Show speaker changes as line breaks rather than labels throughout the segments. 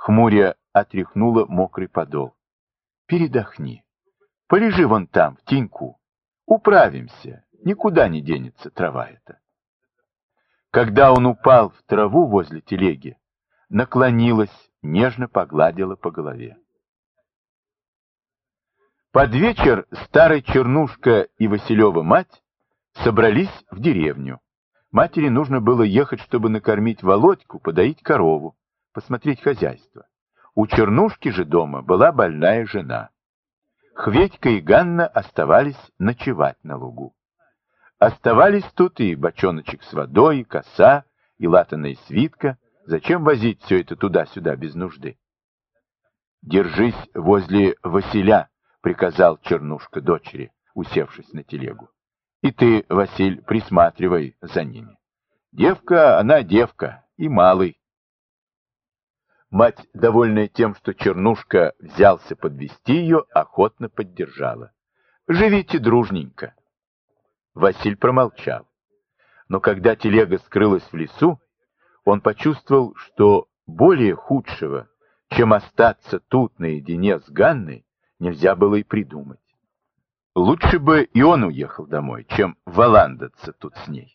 хмуря отряхнула мокрый подол. Передохни. Полежи вон там, в теньку. Управимся, никуда не денется трава эта. Когда он упал в траву возле телеги, наклонилась, нежно погладила по голове. Под вечер старый Чернушка и Василева мать собрались в деревню. Матери нужно было ехать, чтобы накормить Володьку, подоить корову, посмотреть хозяйство. У Чернушки же дома была больная жена. Хветька и Ганна оставались ночевать на лугу. Оставались тут и бочоночек с водой, и коса, и латаная свитка. Зачем возить все это туда-сюда без нужды? «Держись возле Василя», — приказал Чернушка дочери, усевшись на телегу. «И ты, Василь, присматривай за ними. Девка, она девка, и малый». Мать, довольная тем, что Чернушка взялся подвести ее, охотно поддержала. «Живите дружненько». Василь промолчал. Но когда телега скрылась в лесу, он почувствовал, что более худшего, чем остаться тут наедине с Ганной, нельзя было и придумать. Лучше бы и он уехал домой, чем валандаться тут с ней.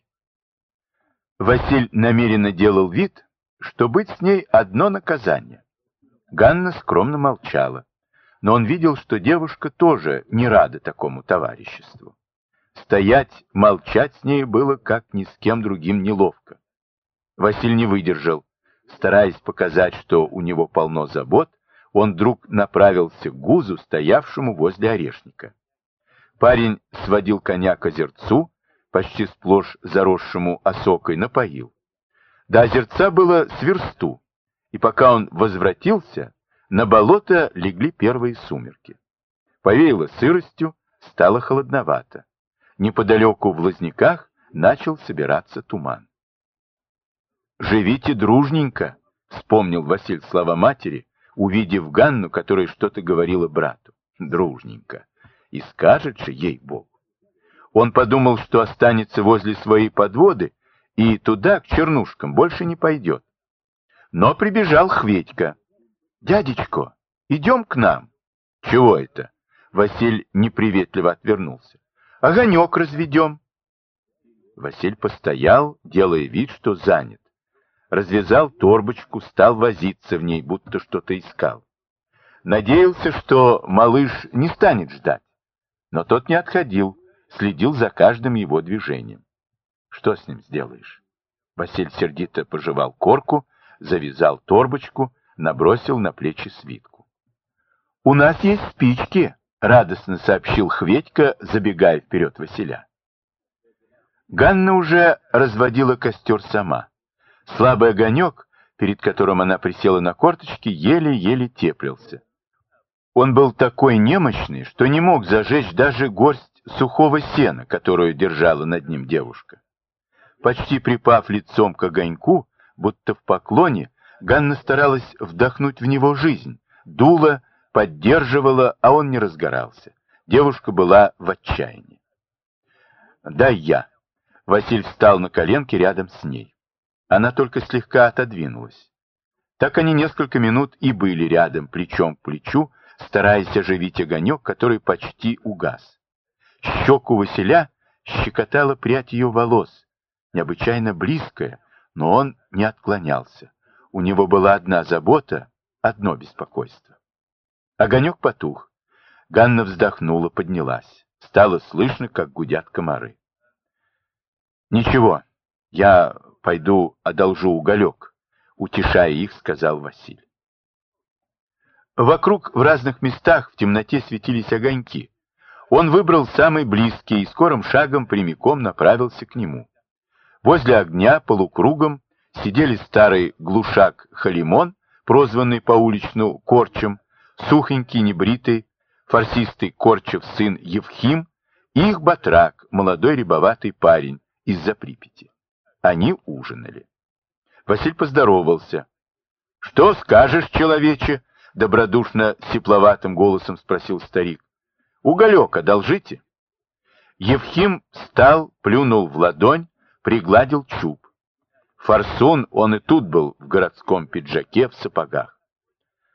Василь намеренно делал вид, что быть с ней одно наказание. Ганна скромно молчала, но он видел, что девушка тоже не рада такому товариществу. Стоять, молчать с ней было как ни с кем другим неловко. Василь не выдержал. Стараясь показать, что у него полно забот, он вдруг направился к гузу, стоявшему возле орешника. Парень сводил коня к озерцу, почти сплошь заросшему осокой, напоил. До озерца было с версту, и пока он возвратился, на болото легли первые сумерки. Повеяло сыростью, стало холодновато. Неподалеку в лозняках начал собираться туман. «Живите дружненько», — вспомнил Василь слова матери, увидев Ганну, которая что-то говорила брату. «Дружненько». И скажет же, ей-богу. Он подумал, что останется возле своей подводы и туда, к Чернушкам, больше не пойдет. Но прибежал Хветька. «Дядечко, идем к нам». «Чего это?» Василь неприветливо отвернулся. «Огонек разведем». Василь постоял, делая вид, что занят. Развязал торбочку, стал возиться в ней, будто что-то искал. Надеялся, что малыш не станет ждать. Но тот не отходил, следил за каждым его движением. Что с ним сделаешь? Василь сердито пожевал корку, завязал торбочку, набросил на плечи свитку. «У нас есть спички», — радостно сообщил Хветька, забегая вперед Василя. Ганна уже разводила костер сама. Слабый огонек, перед которым она присела на корточки, еле-еле теплился. Он был такой немощный, что не мог зажечь даже горсть сухого сена, которую держала над ним девушка. Почти припав лицом к огоньку, будто в поклоне, Ганна старалась вдохнуть в него жизнь, дула, поддерживала, а он не разгорался. Девушка была в отчаянии. «Дай я». Василь встал на коленки рядом с ней. Она только слегка отодвинулась. Так они несколько минут и были рядом, плечом к плечу, стараясь оживить огонек, который почти угас. Щеку Василя щекотала прядь ее волос, необычайно близкая, но он не отклонялся. У него была одна забота, одно беспокойство. Огонек потух. Ганна вздохнула, поднялась. Стало слышно, как гудят комары. «Ничего, я пойду одолжу уголек», — утешая их, сказал Василь. Вокруг в разных местах в темноте светились огоньки. Он выбрал самый близкий и скорым шагом прямиком направился к нему. Возле огня полукругом сидели старый глушак Халимон, прозванный по-уличну Корчем, сухонький, небритый, фарсистый Корчев сын Евхим, и их батрак, молодой рябоватый парень из-за Припяти. Они ужинали. Василь поздоровался. «Что скажешь, человече?» — добродушно сипловатым голосом спросил старик. «Уголек одолжите?» Евхим встал, плюнул в ладонь, пригладил чуб. Форсун, он и тут был в городском пиджаке, в сапогах.